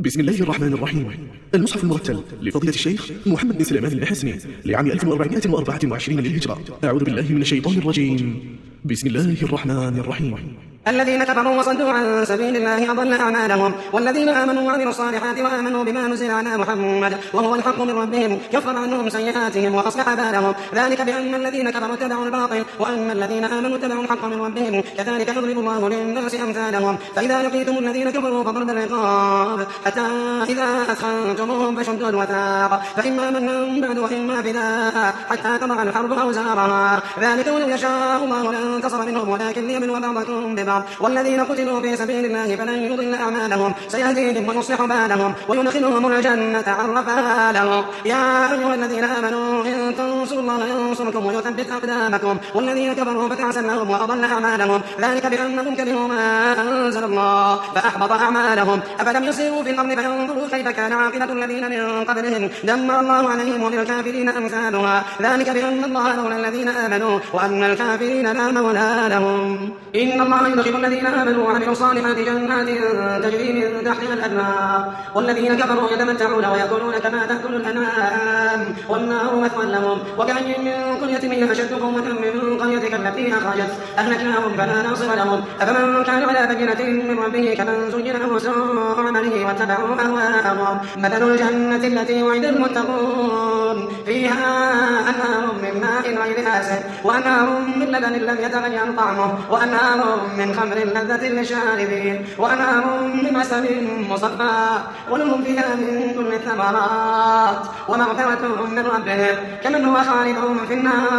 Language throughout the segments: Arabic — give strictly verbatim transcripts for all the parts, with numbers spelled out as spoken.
بسم الله الرحمن الرحيم. المصحف المرتل لفضيلة الشيخ محمد بن سليمان المحسني لعام ألف وأربعمائة وأربعة وعشرين للهجرة. أعوذ بالله من الشيطان الرجيم. بسم الله الرحمن الرحيم. الذين كفروا وصدوا عن سبيل الله أضل أعمالهم، والذين آمنوا وعملوا الصالحات وآمنوا بما نزل على محمد وهو الحق من ربهم كفر عنهم سيئاتهم وأصلح بالهم، ذلك بأن الذين كفروا اتبعوا الباطل وأن الذين آمنوا اتبعوا الحق من ربهم، كذلك يضرب الله للناس أمثالهم. فإذا لقيتم الذين كفروا فضرب الرقاب حتى إذا أثخنتموهم فشدوا الوثاق، فإما منا بعد وإما فداء حتى تضع الحرب أوزارها، ذلك ولو يشاء الله لانتصر منهم ولكن ليبلو بعضكم ببعض، والذين قتلوا في سبيل الله فلن يضل أعمالهم سيهديهم ويصلح بالهم ويدخلهم الجنة عرفها لهم. يا أيها الذين آمنوا إن تنصروا الله ينصركم ويثبت أقدامكم، والذين كفروا فتعسا لهم وأضل أعمالهم، ذلك بأنهم كرهوا ما أنزل الله فأحبط أعمالهم. أفلم يسيروا في الأرض فينظروا كيف كان عاقبة الذين من قبلهم دمر الله عليهم وللكافرين أمثالها، ذلك بأن الله مولى الذين آمنوا وأن الكافرين لا مولى لهم. إن الله يدخل الذين آمنوا وعملوا الصالحات جنات تجري من تحتها الأنهار، والذين كفروا يتمتعون ويأكلون كما تأكل الأنعام والنار مثوى لهم. وكأي من قرية هي أشد قوة من قريتك التي أخرجت أهلكناهم فلا ناصر لهم. أفمن كان على بينة من ربه كمن زين له سوء عمله واتبعوا أهواءهم. مثل الجنة التي وعد المتقون فيها أنهار من ماء غير آسن وأنهار من لبن لم يتغير طعمه وأنهار من خمر لذة للشاربين وأنهار من عسل مصفى ولهم فيها من كل الثمرات ومغفرة من ربهم كمن هو خالد في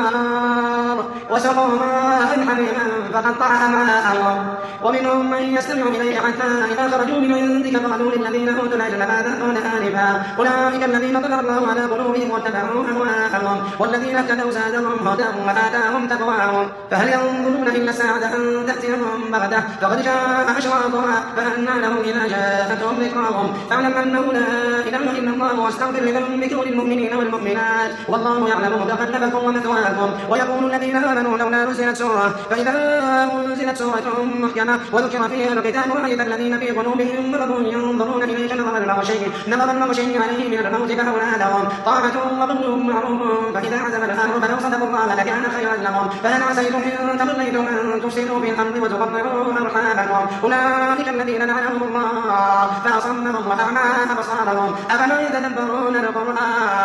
النار وسقوا ماء حميما فقطع أمعاءهم. ومنهم من يستمع إليك حتى إذا خرجوا من عندك قالوا للذين أوتوا العلم ماذا قال آنفا أولئك الذين طبع الله على قلوبهم واتبعوا أهواءهم، والذين اهتدوا زادهم هدى وآتاهم تقواهم. فهل ينظرون إلا الساعة أن تأتيهم بغتة فقد جاء أشراطها فأنى لهم إذا جاءتهم ذكراهم. فاعلم أنه لا إله إلا الله واستغفر لذنبك وللمؤمنين والمؤمنات والله يعلم متقلبكم ومثواكم. ويقول الذين آمنوا لولا نزلت سورة، فإذا أنزلت سورة محكمة وذكر فيها القتال رأيت الذين في قلوبهم مرض ينظرون إليك نظر المغشي نظر المغشي عليه من الموت فأولى لهم طاعة وقول معروف، فإذا عزم الأمر فلو صدقوا الله لكان خيرا لهم. فهل عسيتم إن توليتم أن تفسدوا في الأرض وتقطعوا أرحامكم أولئك الذين لعنهم الله فأصمهم وأعمى أبصارهم أفلا يتدبرون القرآن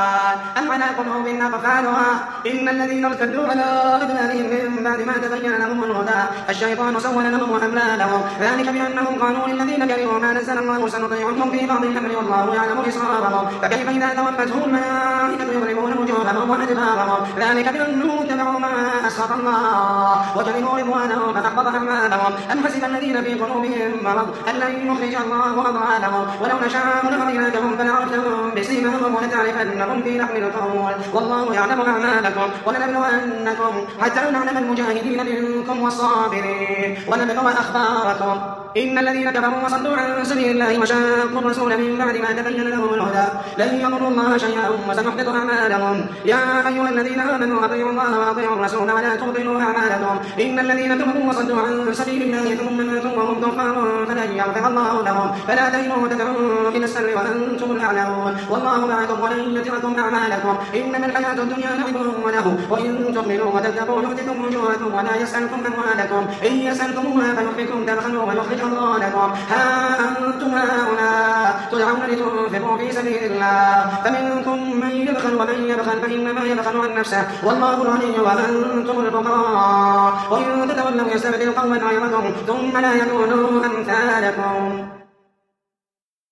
أم على قلوب أقفالها. إن الذين ارتدوا على أدبارهم من بعد ما تبين لهم الهدى الشيطان سول لهم وأملى لهم، ذلك بأنهم قالوا للذين كرهوا ما نزل الله سنطيعهم في بعض الأمر والله يعلم إسرارهم. فكيف إذا توفتهم الملائكة يضربون وجوههم وأدبارهم، ذلك بأنهم اتبعوا ما أسخط الله وكرهوا رضوانه فأحبط أعمالهم. أم حسب الذين في قلوبهم مرض أن لن يخرج الله أضغانهم ولو نشاء لأريناكهم فلعرفتهم بسيماهم ولتعرفنهم في لحن القول والله يعلم أعمالكم. ولنبلونكم حتى نعلم المجاهدين منكم والصابرين ونبلو أخباركم. إن الذين كفروا وصدوا عن سبيل الله وشاقوا الرسول من بعد ما تبين لهم الهدى لن يضروا الله شيئا وسنحبط أعمالهم. يا أيها الذين آمنوا أطيعوا الله وأطيعوا الرسول ولا تبطلوا أعمالكم. إن الذين كفروا وصدوا عن سبيل الله ثم ماتوا وهم كفار فلن يغفر الله لهم فلا تهنوا وتدعوا إلى السر وأنتم الأعلون والله معكم ولن يتركم أعمالكم. إنما الحياة الدنيا لعب وله وإن تؤمنوا وتتقوا يؤتكم أجوركم ولا يسألكم أموالكم إن يسألكموها فيحفكم تبخلوا ويخرج الله لكم. ها أنتم هؤلاء تدعون لتنفقوا في سبيل الله فمنكم من يبخل ومن يبخل فإنما يبخل عن نفسه والله الغني وأنتم الفقراء وإن تتولوا يستبدل قوما غيركم ثم لا يكونوا أمثالكم.